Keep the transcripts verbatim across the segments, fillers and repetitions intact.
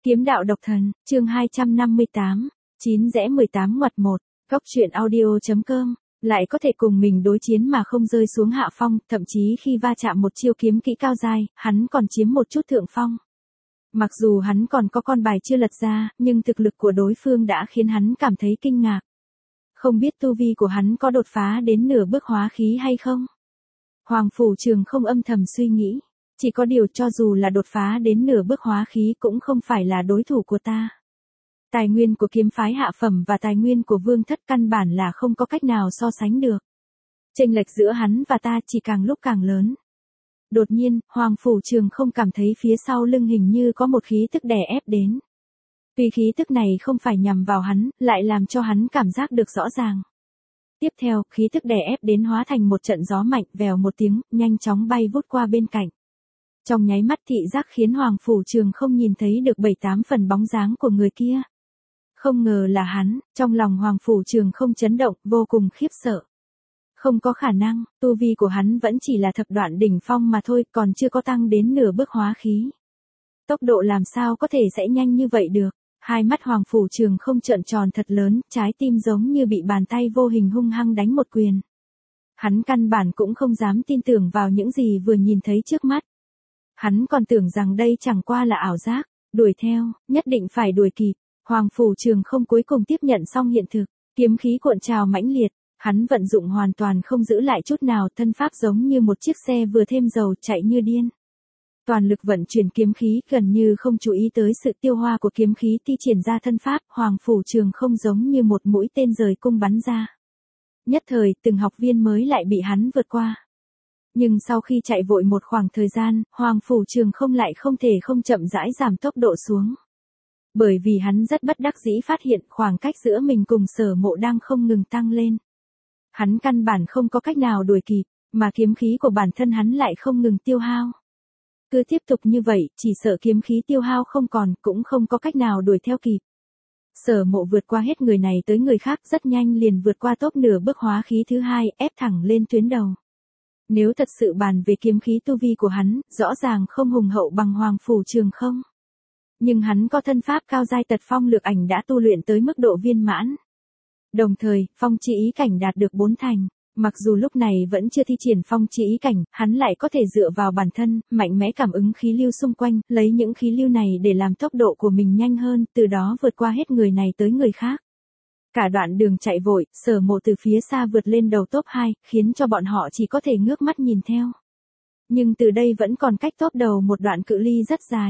Kiếm đạo độc thần, chương hai trăm năm mươi tám, chín rẽ mười tám ngoặt một, góc truyện audio.com, lại có thể cùng mình đối chiến mà không rơi xuống hạ phong, thậm chí khi va chạm một chiêu kiếm kỹ cao dai, hắn còn chiếm một chút thượng phong. Mặc dù hắn còn có con bài chưa lật ra, nhưng thực lực của đối phương đã khiến hắn cảm thấy kinh ngạc. Không biết tu vi của hắn có đột phá đến nửa bước hóa khí hay không? Hoàng Phủ Trường không âm thầm suy nghĩ. Chỉ có điều cho dù là đột phá đến nửa bước hóa khí cũng không phải là đối thủ của ta. Tài nguyên của kiếm phái hạ phẩm và tài nguyên của vương thất căn bản là không có cách nào so sánh được. Chênh lệch giữa hắn và ta chỉ càng lúc càng lớn. Đột nhiên, Hoàng Phủ Trường không cảm thấy phía sau lưng hình như có một khí tức đè ép đến. Vì khí tức này không phải nhằm vào hắn, lại làm cho hắn cảm giác được rõ ràng. Tiếp theo, khí tức đè ép đến hóa thành một trận gió mạnh, vèo một tiếng, nhanh chóng bay vút qua bên cạnh. Trong nháy mắt thị giác khiến Hoàng Phủ Trường không nhìn thấy được bảy tám phần bóng dáng của người kia. Không ngờ là hắn, trong lòng Hoàng Phủ Trường không chấn động, vô cùng khiếp sợ. Không có khả năng, tu vi của hắn vẫn chỉ là thập đoạn đỉnh phong mà thôi, còn chưa có tăng đến nửa bước hóa khí. Tốc độ làm sao có thể sẽ nhanh như vậy được? Hai mắt Hoàng Phủ Trường không trợn tròn thật lớn, trái tim giống như bị bàn tay vô hình hung hăng đánh một quyền. Hắn căn bản cũng không dám tin tưởng vào những gì vừa nhìn thấy trước mắt. Hắn còn tưởng rằng đây chẳng qua là ảo giác, đuổi theo, nhất định phải đuổi kịp. Hoàng Phủ Trường không cuối cùng tiếp nhận xong hiện thực, kiếm khí cuộn trào mãnh liệt, hắn vận dụng hoàn toàn không giữ lại chút nào, thân pháp giống như một chiếc xe vừa thêm dầu chạy như điên. Toàn lực vận chuyển kiếm khí gần như không chú ý tới sự tiêu hoa của kiếm khí thi triển ra thân pháp, Hoàng Phủ Trường không giống như một mũi tên rời cung bắn ra. Nhất thời, từng học viên mới lại bị hắn vượt qua. Nhưng sau khi chạy vội một khoảng thời gian, Hoàng Phủ Trường không lại không thể không chậm rãi giảm tốc độ xuống. Bởi vì hắn rất bất đắc dĩ phát hiện khoảng cách giữa mình cùng Sở Mộ đang không ngừng tăng lên. Hắn căn bản không có cách nào đuổi kịp, mà kiếm khí của bản thân hắn lại không ngừng tiêu hao. Cứ tiếp tục như vậy, chỉ sợ kiếm khí tiêu hao không còn, cũng không có cách nào đuổi theo kịp. Sở Mộ vượt qua hết người này tới người khác rất nhanh liền vượt qua top nửa bước hóa khí thứ hai, ép thẳng lên tuyến đầu. Nếu thật sự bàn về kiếm khí tu vi của hắn, rõ ràng không hùng hậu bằng Hoàng Phủ Trường không. Nhưng hắn có thân pháp cao giai tật phong lược ảnh đã tu luyện tới mức độ viên mãn. Đồng thời, phong chi ý cảnh đạt được bốn thành. Mặc dù lúc này vẫn chưa thi triển phong chi ý cảnh, hắn lại có thể dựa vào bản thân, mạnh mẽ cảm ứng khí lưu xung quanh, lấy những khí lưu này để làm tốc độ của mình nhanh hơn, từ đó vượt qua hết người này tới người khác. Cả đoạn đường chạy vội, Sở Mộ từ phía xa vượt lên đầu top hai, khiến cho bọn họ chỉ có thể ngước mắt nhìn theo. Nhưng từ đây vẫn còn cách top đầu một đoạn cự ly rất dài.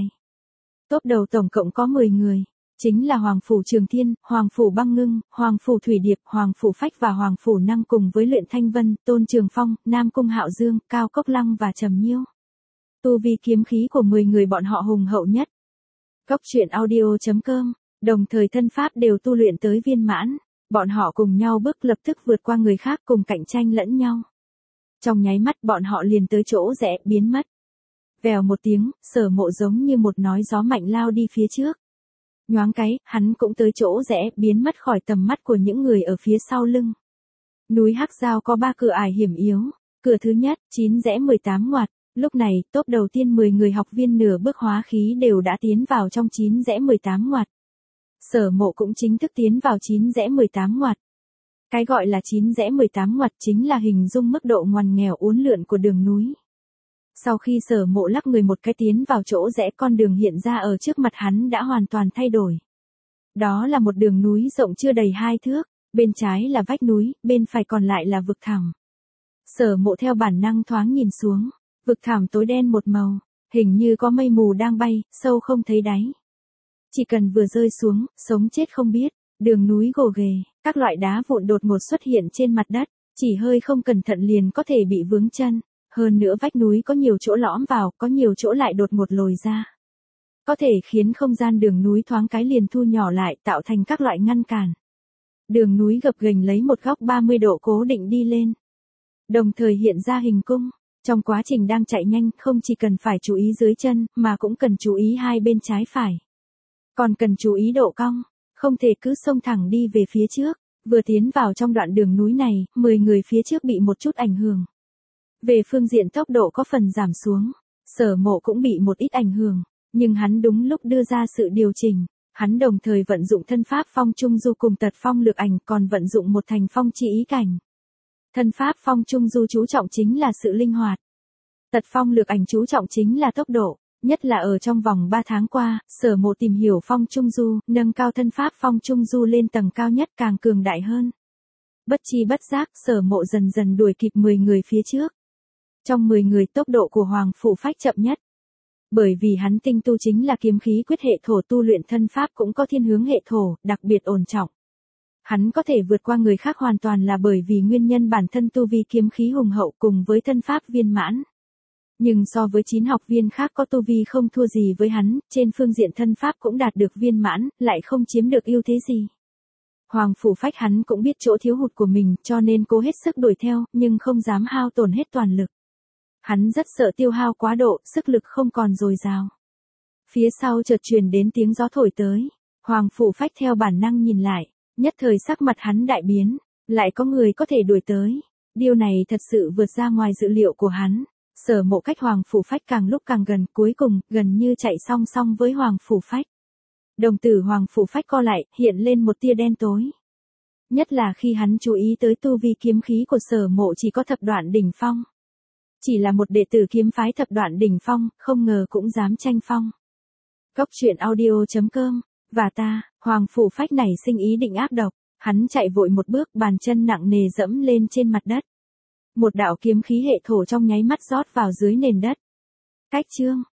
Top đầu tổng cộng có mười người, chính là Hoàng Phủ Trường Thiên, Hoàng Phủ Băng Ngưng, Hoàng Phủ Thủy Điệp, Hoàng Phủ Phách và Hoàng Phủ Năng cùng với Luyện Thanh Vân, Tôn Trường Phong, Nam Cung Hạo Dương, Cao Cốc Lăng và Trầm Nhiêu. Tu vi kiếm khí của mười người bọn họ hùng hậu nhất. Góc truyện audio.com, đồng thời thân pháp đều tu luyện tới viên mãn, bọn họ cùng nhau bước lập tức vượt qua người khác cùng cạnh tranh lẫn nhau. Trong nháy mắt bọn họ liền tới chỗ rẽ, biến mất. Vèo một tiếng, Sở Mộ giống như một nói gió mạnh lao đi phía trước. Nhoáng cái, hắn cũng tới chỗ rẽ, biến mất khỏi tầm mắt của những người ở phía sau lưng. Núi Hắc Giao có ba cửa ải hiểm yếu. Cửa thứ nhất, chín rẽ mười tám ngoặt. Lúc này, top đầu tiên mười người học viên nửa bước hóa khí đều đã tiến vào trong chín rẽ mười tám ngoặt. Sở Mộ cũng chính thức tiến vào chín rẽ mười tám ngoặt. Cái gọi là chín rẽ mười tám ngoặt chính là hình dung mức độ ngoằn nghèo uốn lượn của đường núi. Sau khi Sở Mộ lắc người một cái tiến vào chỗ rẽ, con đường hiện ra ở trước mặt hắn đã hoàn toàn thay đổi. Đó là một đường núi rộng chưa đầy hai thước, bên trái là vách núi, bên phải còn lại là vực thẳm. Sở Mộ theo bản năng thoáng nhìn xuống, vực thẳm tối đen một màu, hình như có mây mù đang bay, sâu không thấy đáy. Chỉ cần vừa rơi xuống, sống chết không biết, đường núi gồ ghề, các loại đá vụn đột ngột xuất hiện trên mặt đất, chỉ hơi không cẩn thận liền có thể bị vướng chân. Hơn nữa vách núi có nhiều chỗ lõm vào, có nhiều chỗ lại đột ngột lồi ra. Có thể khiến không gian đường núi thoáng cái liền thu nhỏ lại, tạo thành các loại ngăn cản. Đường núi gập ghềnh lấy một góc ba mươi độ cố định đi lên. Đồng thời hiện ra hình cung. Trong quá trình đang chạy nhanh, không chỉ cần phải chú ý dưới chân, mà cũng cần chú ý hai bên trái phải. Còn cần chú ý độ cong, không thể cứ xông thẳng đi về phía trước. Vừa tiến vào trong đoạn đường núi này, mười người phía trước bị một chút ảnh hưởng. Về phương diện tốc độ có phần giảm xuống, Sở Mộ cũng bị một ít ảnh hưởng, Nhưng hắn đúng lúc đưa ra sự điều chỉnh. Hắn đồng thời vận dụng thân pháp phong trung du cùng tật phong lược ảnh, còn vận dụng một thành phong chi ý cảnh. Thân pháp phong trung du chú trọng chính là sự linh hoạt. Tật phong lược ảnh chú trọng chính là tốc độ. Nhất là ở trong vòng ba tháng qua, Sở Mộ tìm hiểu phong trung du, nâng cao thân pháp phong trung du lên tầng cao nhất càng cường đại hơn. Bất chi bất giác, Sở Mộ dần dần đuổi kịp mười người phía trước. Trong mười người tốc độ của Hoàng Phủ Phách chậm nhất. Bởi vì hắn tinh tu chính là kiếm khí quyết hệ thổ, tu luyện thân pháp cũng có thiên hướng hệ thổ, đặc biệt ổn trọng. Hắn có thể vượt qua người khác hoàn toàn là bởi vì nguyên nhân bản thân tu vi kiếm khí hùng hậu cùng với thân pháp viên mãn. Nhưng so với chín học viên khác có tu vi không thua gì với hắn, trên phương diện thân pháp cũng đạt được viên mãn, lại không chiếm được ưu thế gì. Hoàng Phủ Phách hắn cũng biết chỗ thiếu hụt của mình, cho nên cố hết sức đuổi theo, nhưng không dám hao tổn hết toàn lực. Hắn rất sợ tiêu hao quá độ, sức lực không còn dồi dào. Phía sau chợt truyền đến tiếng gió thổi tới. Hoàng Phủ Phách theo bản năng nhìn lại, nhất thời sắc mặt hắn đại biến, lại có người có thể đuổi tới. Điều này thật sự vượt ra ngoài dự liệu của hắn. Sở Mộ cách Hoàng Phủ Phách càng lúc càng gần, cuối cùng gần như chạy song song với Hoàng Phủ Phách. Đồng tử Hoàng Phủ Phách co lại, hiện lên một tia đen tối. Nhất là khi hắn chú ý tới tu vi kiếm khí của Sở Mộ chỉ có thập đoạn đỉnh phong. Chỉ là một đệ tử kiếm phái thập đoạn đỉnh phong, không ngờ cũng dám tranh phong. Cốc truyện audio chấm com, và ta, Hoàng Phủ Phách nảy sinh ý định ác độc, hắn chạy vội một bước, bàn chân nặng nề dẫm lên trên mặt đất. Một đạo kiếm khí hệ thổ trong nháy mắt rót vào dưới nền đất. Cách chương